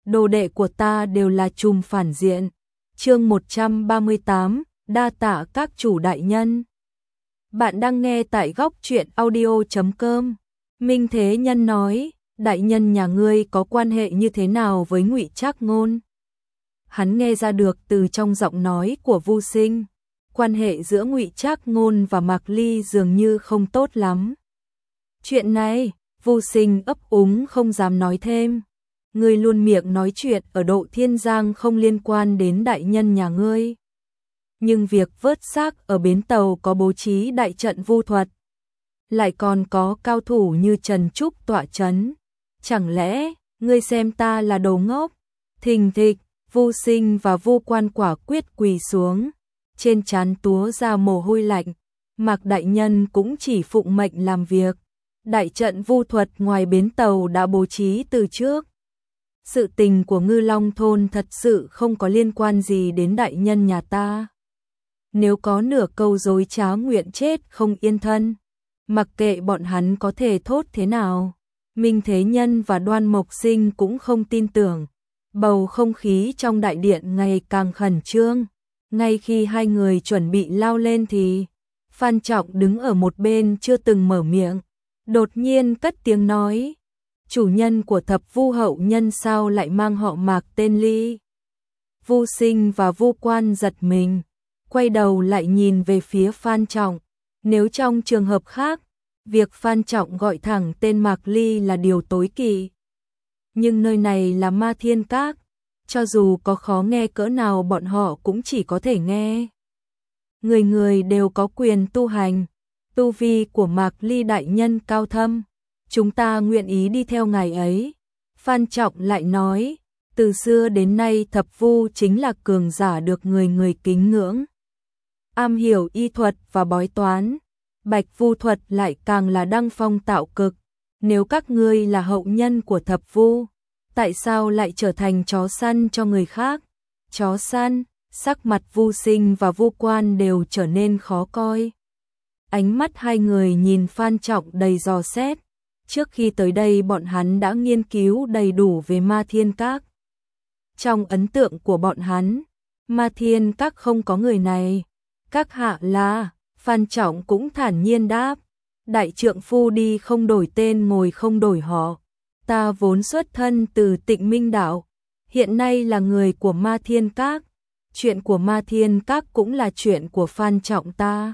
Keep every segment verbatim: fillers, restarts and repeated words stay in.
đồ đệ của ta đều là trùm phản diện. Chương một trăm ba mươi tám, đa tạ các chủ đại nhân. Bạn đang nghe tại góc truyện audio chấm com. Minh Thế Nhân nói, đại nhân nhà ngươi có quan hệ như thế nào với Ngụy Trác Ngôn? Hắn nghe ra được từ trong giọng nói của Vu Sinh, quan hệ giữa Ngụy Trác Ngôn và Mạc Ly dường như không tốt lắm. Chuyện này, Vu Sinh ấp úng không dám nói thêm. Ngươi luôn miệng nói chuyện ở Độ Thiên Giang không liên quan đến đại nhân nhà ngươi. Nhưng việc vớt xác ở bến tàu có bố trí đại trận vu thuật, lại còn có cao thủ như Trần Trúc tọa chấn. Chẳng lẽ, ngươi xem ta là đồ ngốc? Thình thịch, Vu Sinh và Vu Quan quả quyết quỳ xuống, trên trán túa ra mồ hôi lạnh. Mạc đại nhân cũng chỉ phụng mệnh làm việc. Đại trận vu thuật ngoài bến tàu đã bố trí từ trước. Sự tình của Ngư Long thôn thật sự không có liên quan gì đến đại nhân nhà ta. Nếu có nửa câu dối trá nguyện chết không yên thân, mặc kệ bọn hắn có thể thốt thế nào. Minh Thế Nhân và Đoan Mộc Sinh cũng không tin tưởng. Bầu không khí trong đại điện ngày càng khẩn trương. Ngay khi hai người chuẩn bị lao lên thì Phan Trọng đứng ở một bên chưa từng mở miệng, đột nhiên cất tiếng nói: chủ nhân của Thập Vu hậu nhân sao lại mang họ Mạc tên Ly? Vu Sinh và Vu Quan giật mình, quay đầu lại nhìn về phía Phan Trọng. Nếu trong trường hợp khác, việc Phan Trọng gọi thẳng tên Mạc Ly là điều tối kỵ. Nhưng nơi này là Ma Thiên Các, cho dù có khó nghe cỡ nào bọn họ cũng chỉ có thể nghe. Người người đều có quyền tu hành, tu vi của Mạc Ly đại nhân cao thâm, chúng ta nguyện ý đi theo ngài ấy. Phan Trọng lại nói, từ xưa đến nay Thập Vu chính là cường giả được người người kính ngưỡng, am hiểu y thuật và bói toán. Bạch Vu thuật lại càng là đăng phong tạo cực. Nếu các ngươi là hậu nhân của Thập Vu, tại sao lại trở thành chó săn cho người khác? Chó săn? Sắc mặt Vu Sinh và Vu Quan đều trở nên khó coi. Ánh mắt hai người nhìn Phan Trọng đầy dò xét. Trước khi tới đây bọn hắn đã nghiên cứu đầy đủ về Ma Thiên Các. Trong ấn tượng của bọn hắn, Ma Thiên Các không có người này. Các hạ là, Phan Trọng cũng thản nhiên đáp, đại trượng phu đi không đổi tên ngồi không đổi họ. Ta vốn xuất thân từ Tịnh Minh Đạo, hiện nay là người của Ma Thiên Các. Chuyện của Ma Thiên Các cũng là chuyện của Phan Trọng ta.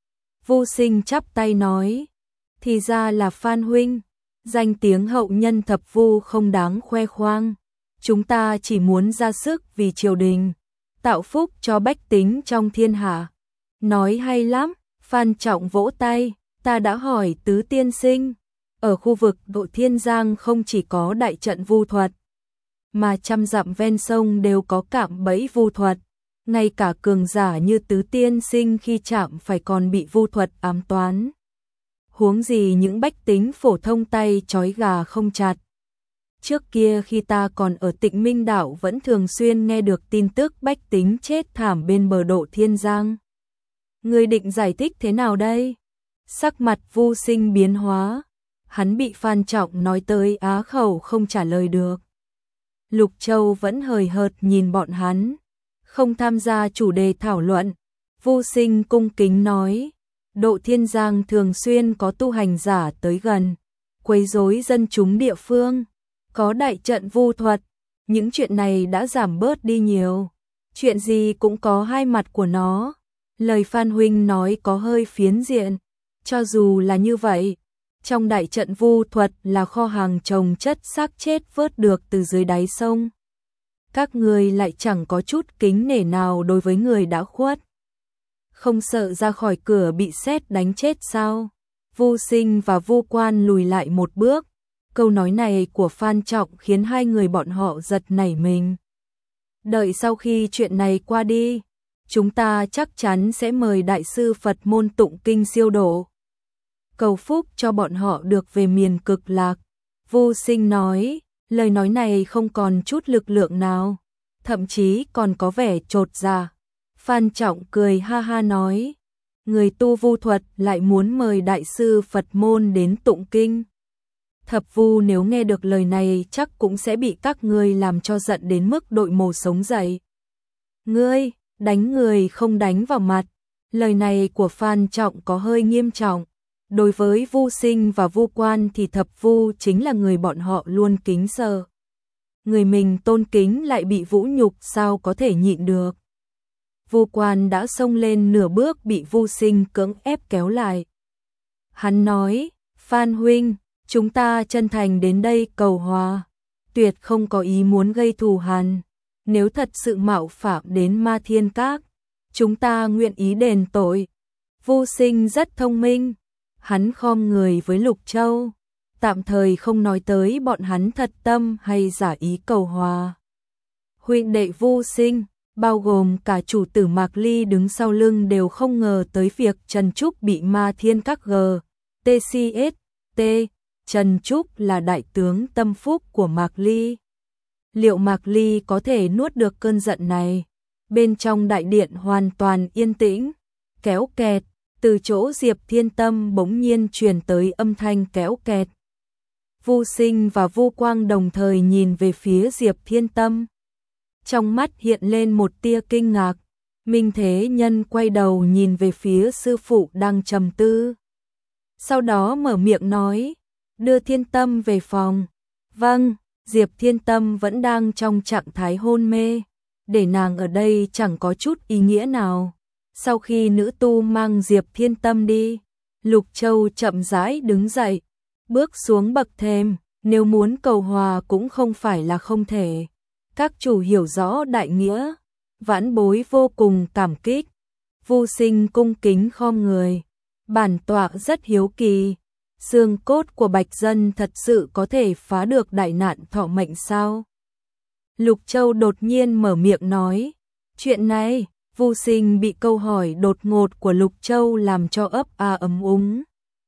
Vu Sinh chắp tay nói, thì ra là Phan huynh, danh tiếng hậu nhân Thập Vu không đáng khoe khoang. Chúng ta chỉ muốn ra sức vì triều đình, tạo phúc cho bách tính trong thiên hạ. Nói hay lắm, Phan Trọng vỗ tay, ta đã hỏi Tứ tiên sinh, ở khu vực Độ Thiên Giang không chỉ có đại trận vu thuật, mà trăm dặm ven sông đều có cạm bẫy vu thuật. Ngay cả cường giả như Tứ tiên sinh khi chạm phải còn bị vu thuật ám toán. Huống gì những bách tính phổ thông tay trói gà không chặt. Trước kia khi ta còn ở Tịnh Minh Đạo vẫn thường xuyên nghe được tin tức bách tính chết thảm bên bờ Độ Thiên Giang. Ngươi định giải thích thế nào đây? Sắc mặt Vu Sinh biến hóa, hắn bị Phan Trọng nói tới á khẩu không trả lời được. Lục Châu vẫn hời hợt nhìn bọn hắn, không tham gia chủ đề thảo luận. Vu Sinh cung kính nói, Độ Thiên Giang thường xuyên có tu hành giả tới gần, quấy rối dân chúng địa phương, có đại trận vu thuật, những chuyện này đã giảm bớt đi nhiều. Chuyện gì cũng có hai mặt của nó. Lời Phan huynh nói có hơi phiến diện. Cho dù là như vậy, trong đại trận vu thuật là kho hàng chồng chất xác chết vớt được từ dưới đáy sông. Các người lại chẳng có chút kính nể nào đối với người đã khuất. Không sợ ra khỏi cửa bị sét đánh chết sao? Vu Sinh và Vu Quan lùi lại một bước. Câu nói này của Phan Trọng khiến hai người bọn họ giật nảy mình. Đợi sau khi chuyện này qua đi, chúng ta chắc chắn sẽ mời đại sư Phật môn tụng kinh siêu độ, cầu phúc cho bọn họ được về miền cực lạc. Vu Sinh nói, lời nói này không còn chút lực lượng nào, thậm chí còn có vẻ chột dạ. Phan Trọng cười ha ha nói, người tu vu thuật lại muốn mời đại sư Phật môn đến tụng kinh. Thập Vu nếu nghe được lời này chắc cũng sẽ bị các ngươi làm cho giận đến mức đội mồ sống dậy. Ngươi, đánh người không đánh vào mặt. Lời này của Phan Trọng có hơi nghiêm trọng. Đối với Vu Sinh và Vu Quan thì Thập Vu chính là người bọn họ luôn kính sợ. Người mình tôn kính lại bị vũ nhục sao có thể nhịn được. Vu Quan đã xông lên nửa bước bị Vu Sinh cưỡng ép kéo lại. Hắn nói, Phan huynh, chúng ta chân thành đến đây cầu hòa, tuyệt không có ý muốn gây thù hằn. Nếu thật sự mạo phạm đến Ma Thiên Các, chúng ta nguyện ý đền tội. Vu Sinh rất thông minh, hắn khom người với Lục Châu, tạm thời không nói tới bọn hắn thật tâm hay giả ý cầu hòa. Huynh đệ Vu Sinh, bao gồm cả chủ tử Mạc Ly đứng sau lưng đều không ngờ tới việc Trần Trúc bị Ma Thiên Các G, tê xê ét, T, Trần Trúc là đại tướng tâm phúc của Mạc Ly. Liệu Mạc Ly có thể nuốt được cơn giận này? Bên trong đại điện hoàn toàn yên tĩnh, kéo kẹt, từ chỗ Diệp Thiên Tâm bỗng nhiên truyền tới âm thanh kéo kẹt. Vu Sinh và Vu Quang đồng thời nhìn về phía Diệp Thiên Tâm. Trong mắt hiện lên một tia kinh ngạc, Minh Thế Nhân quay đầu nhìn về phía sư phụ đang trầm tư. Sau đó mở miệng nói, đưa Thiên Tâm về phòng. Vâng, Diệp Thiên Tâm vẫn đang trong trạng thái hôn mê, để nàng ở đây chẳng có chút ý nghĩa nào. Sau khi nữ tu mang Diệp Thiên Tâm đi, Lục Châu chậm rãi đứng dậy, bước xuống bậc thềm, nếu muốn cầu hòa cũng không phải là không thể. Các chủ hiểu rõ đại nghĩa, vãn bối vô cùng cảm kích. Vu Sinh cung kính khom người, bản tọa rất hiếu kỳ, xương cốt của Bạch Dân thật sự có thể phá được đại nạn thọ mệnh sao? Lục Châu đột nhiên mở miệng nói, chuyện này, Vu Sinh bị câu hỏi đột ngột của Lục Châu làm cho ấp a ấm úng.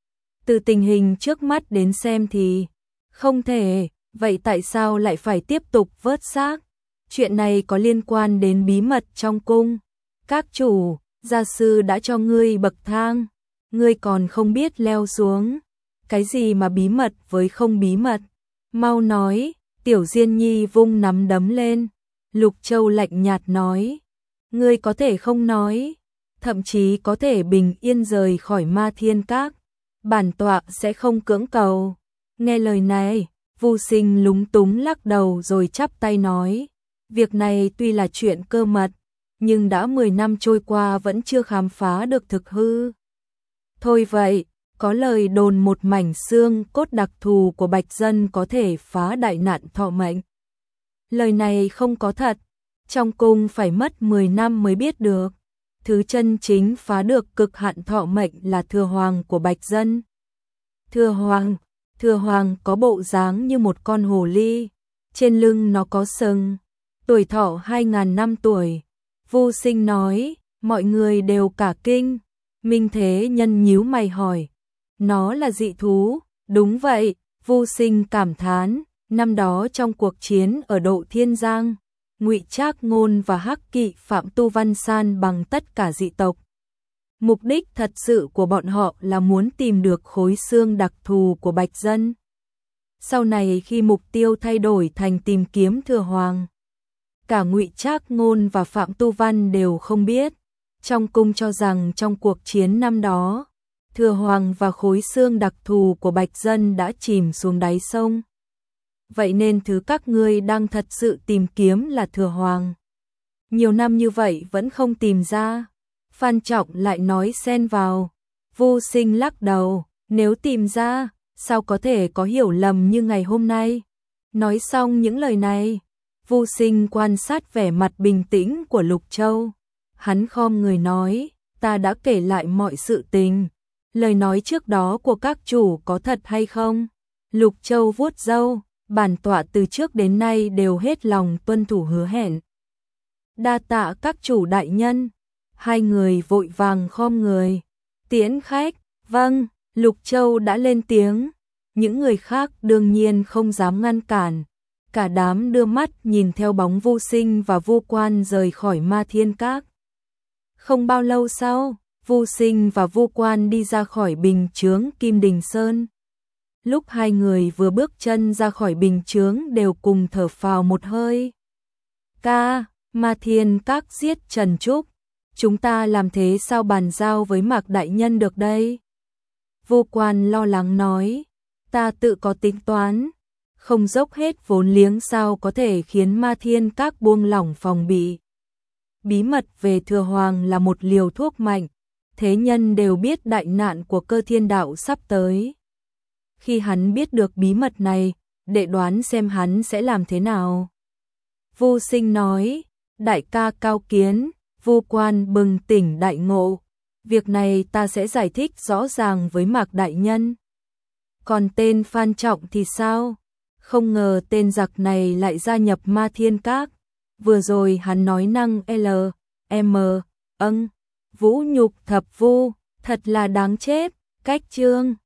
Từ tình hình trước mắt đến xem thì không thể, vậy tại sao lại phải tiếp tục vớt xác? Chuyện này có liên quan đến bí mật trong cung. Các chủ, gia sư đã cho ngươi bậc thang, ngươi còn không biết leo xuống. Cái gì mà bí mật với không bí mật? Mau nói. Tiểu Diên Nhi vung nắm đấm lên. Lục Châu lạnh nhạt nói, ngươi có thể không nói, thậm chí có thể bình yên rời khỏi Ma Thiên Các, bản tọa sẽ không cưỡng cầu. Nghe lời này, Vu Sinh lúng túng lắc đầu rồi chắp tay nói, việc này tuy là chuyện cơ mật, nhưng đã mười năm trôi qua vẫn chưa khám phá được thực hư. Thôi vậy, có lời đồn một mảnh xương cốt đặc thù của Bạch Dân có thể phá đại nạn thọ mệnh. Lời này không có thật, trong cung phải mất mười năm mới biết được. Thứ chân chính phá được cực hạn thọ mệnh là Thừa Hoàng của Bạch Dân. Thừa Hoàng, Thừa Hoàng có bộ dáng như một con hồ ly, trên lưng nó có sừng, tuổi thọ hai ngàn năm tuổi. Vu Sinh nói, mọi người đều cả kinh. Minh Thế Nhân nhíu mày hỏi, nó là dị thú? Đúng vậy, Vu Sinh cảm thán, năm đó trong cuộc chiến ở Độ Thiên Giang, Ngụy Trác Ngôn và Hắc Kỵ Phạm Tu Văn san bằng tất cả dị tộc. Mục đích thật sự của bọn họ là muốn tìm được khối xương đặc thù của Bạch Dân. Sau này khi mục tiêu thay đổi thành tìm kiếm Thừa Hoàng, cả Ngụy Trác Ngôn và Phạm Tu Văn đều không biết. Trong cung cho rằng trong cuộc chiến năm đó, Thừa Hoàng và khối xương đặc thù của Bạch Dân đã chìm xuống đáy sông. Vậy nên thứ các ngươi đang thật sự tìm kiếm là Thừa Hoàng. Nhiều năm như vậy vẫn không tìm ra. Phan Trọng lại nói xen vào. Vu Sinh lắc đầu, nếu tìm ra, sao có thể có hiểu lầm như ngày hôm nay? Nói xong những lời này, Vu Sinh quan sát vẻ mặt bình tĩnh của Lục Châu. Hắn khom người nói, ta đã kể lại mọi sự tình. Lời nói trước đó của các chủ có thật hay không? Lục Châu vuốt râu, bản tọa từ trước đến nay đều hết lòng tuân thủ hứa hẹn. Đa tạ các chủ đại nhân. Hai người vội vàng khom người. Tiễn khách, vâng, Lục Châu đã lên tiếng. Những người khác đương nhiên không dám ngăn cản. Cả đám đưa mắt nhìn theo bóng Vu Sinh và Vu Quan rời khỏi Ma Thiên Các. Không bao lâu sau, Vu Sinh và Vu Quan đi ra khỏi bình chướng Kim Đình Sơn. Lúc hai người vừa bước chân ra khỏi bình chướng đều cùng thở phào một hơi. Ca, Ma Thiên Các giết Trần Trúc, chúng ta làm thế sao bàn giao với Mạc đại nhân được đây? Vô Quan lo lắng nói, ta tự có tính toán, không dốc hết vốn liếng sao có thể khiến Ma Thiên Các buông lỏng phòng bị. Bí mật về Thừa Hoàng là một liều thuốc mạnh, thế nhân đều biết đại nạn của Cơ Thiên Đạo sắp tới. Khi hắn biết được bí mật này, đệ đoán xem hắn sẽ làm thế nào. Vô Sinh nói, đại ca cao kiến. Vô Quan bừng tỉnh đại ngộ, việc này ta sẽ giải thích rõ ràng với Mạc đại nhân. Còn tên Phan Trọng thì sao? Không ngờ tên giặc này lại gia nhập Ma Thiên Các. Vừa rồi hắn nói năng L, M, âng, vũ nhục thập vu, thật là đáng chết. Cách chương